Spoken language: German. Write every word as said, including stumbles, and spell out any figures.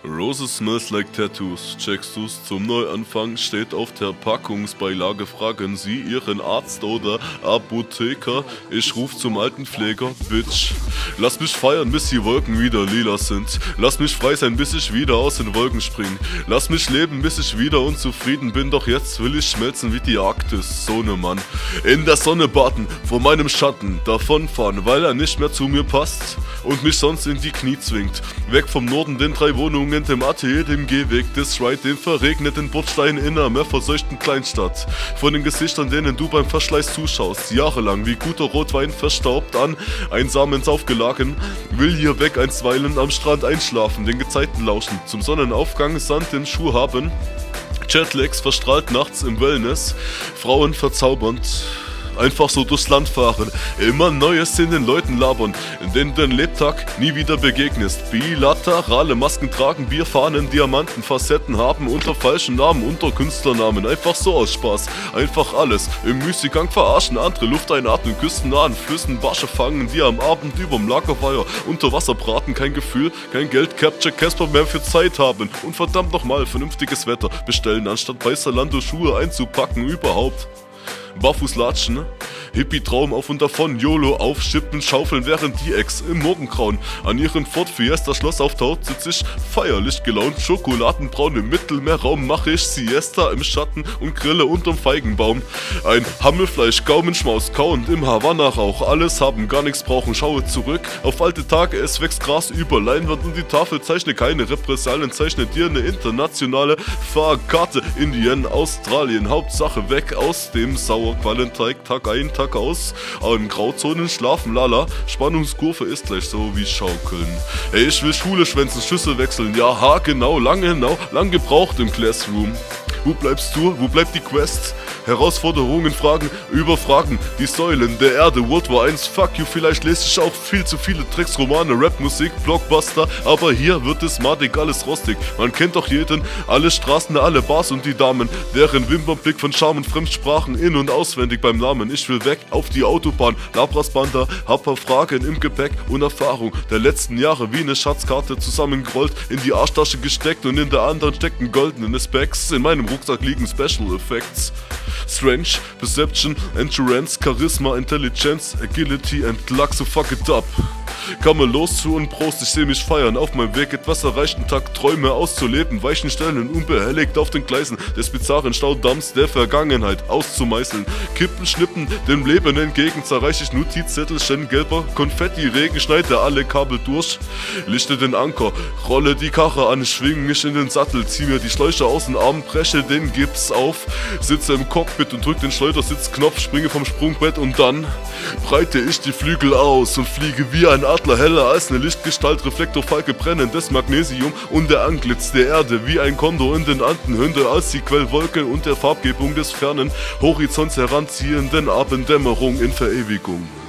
Roses smells like tattoos, checkst du's? Zum Neuanfang steht auf der Packungsbeilage, fragen Sie Ihren Arzt oder Apotheker. Ich ruf zum Altenpfleger, Bitch. Lass mich feiern, bis die Wolken wieder lila sind. Lass mich frei sein, bis ich wieder aus den Wolken spring. Lass mich leben, bis ich wieder unzufrieden bin. Doch jetzt will ich schmelzen wie die Arktis, Sohnemann. In der Sonne baden, vor meinem Schatten davonfahren, weil er nicht mehr zu mir passt und mich sonst in die Knie zwingt. Weg vom Norden, den drei Wohnungen, dem Atelier, dem Gehweg, des Ride, dem verregneten Bordstein in einer mehr verseuchten Kleinstadt. Von den Gesichtern, denen du beim Verschleiß zuschaust, jahrelang wie guter Rotwein verstaubt an, einsam ins Aufgelagen, will hier weg einstweilen am Strand einschlafen, den Gezeiten lauschen, zum Sonnenaufgang Sand im Schuh haben, Jetlags verstrahlt nachts im Wellness, Frauen verzaubernd. Einfach so durchs Land fahren, immer Neues in den Leuten labern, in denen du den Lebtag nie wieder begegnest. Bilaterale Masken tragen, Bierfahnen, Diamanten, Facetten haben unter falschen Namen, unter Künstlernamen. Einfach so aus Spaß, einfach alles. Im Müßiggang verarschen, andere Luft einatmen, küstennahen Flüssen, Barsche fangen, die am Abend überm Lagerfeuer unter Wasser braten. Kein Gefühl, kein Geld, Capture Casper mehr für Zeit haben. Und verdammt nochmal, vernünftiges Wetter bestellen, anstatt bei Zalando Schuhe einzupacken, überhaupt. Barfuß latschen, Hippie-Traum auf und davon, YOLO aufschippen, schaufeln, während die Ex im Morgengrauen an ihrem Ford Fiesta Schloss auftaut, sitz ich feierlich gelaunt, schokoladenbraun im Mittelmeerraum, mache ich Siesta im Schatten und grille unterm Feigenbaum. Ein Hammelfleisch, Gaumenschmaus, kauend im Havanna-Rauch, alles haben, gar nichts brauchen, schaue zurück auf alte Tage, es wächst Gras über Leinwand und die Tafel, zeichne keine Repressalien, zeichne dir eine internationale Fahrkarte, Indien, Australien, Hauptsache weg aus dem Sauerquallenteig, Tag ein, Tag aus, in Grauzonen schlafen, lala, Spannungskurve ist gleich so wie Schaukeln. Ey, ich will Schule schwänzen, Schüsse wechseln, ja, ha, genau, lange, genau, lang gebraucht im Classroom. Wo bleibst du? Wo bleibt die Quest? Herausforderungen, Fragen über Fragen. Die Säulen der Erde, World War eins, fuck you, vielleicht lese ich auch viel zu viele Tricks, Romane, Rapmusik, Blockbuster, aber hier wird es madig, alles rostig. Man kennt doch jeden, alle Straßen, alle Bars und die Damen, deren Wimpernblick von Charme und Fremdsprachen in- und auswendig beim Namen. Ich will weg auf die Autobahn, Labras Banda, hab paar Fragen im Gepäck und Erfahrung der letzten Jahre wie eine Schatzkarte zusammengerollt, in die Arschtasche gesteckt und in der anderen stecken goldene Specs. In meinem Rucksack liegen Special Effects. Strange, Perception, Endurance, Charisma, Intelligence, Agility and Luck, so fuck it up. Komme los zu und Prost, ich seh mich feiern, auf meinem Weg etwas erreichten Tag, Träume auszuleben, weichen Stellen unbehelligt auf den Gleisen des bizarren Staudamms der Vergangenheit auszumeißeln. Kippen, schnippen, dem Leben entgegen, zerreich ich Notizzettelchen, gelber Konfetti-Regen, schneide alle Kabel durch, lichte den Anker, rolle die Karre an, schwing mich in den Sattel, zieh mir die Schläuche aus den Armen, breche den Gips auf, sitze im Cockpit und drück den Schleudersitzknopf, springe vom Sprungbrett und dann breite ich die Flügel aus und fliege wie ein Adler, heller als eine Lichtgestalt, Reflektorfalke, brennendes Magnesium und der Antlitz der Erde wie ein Kondor in den Anden, höhnte als die Quellwolke und der Farbgebung des fernen Horizonts heranziehenden Abenddämmerung in Verewigung.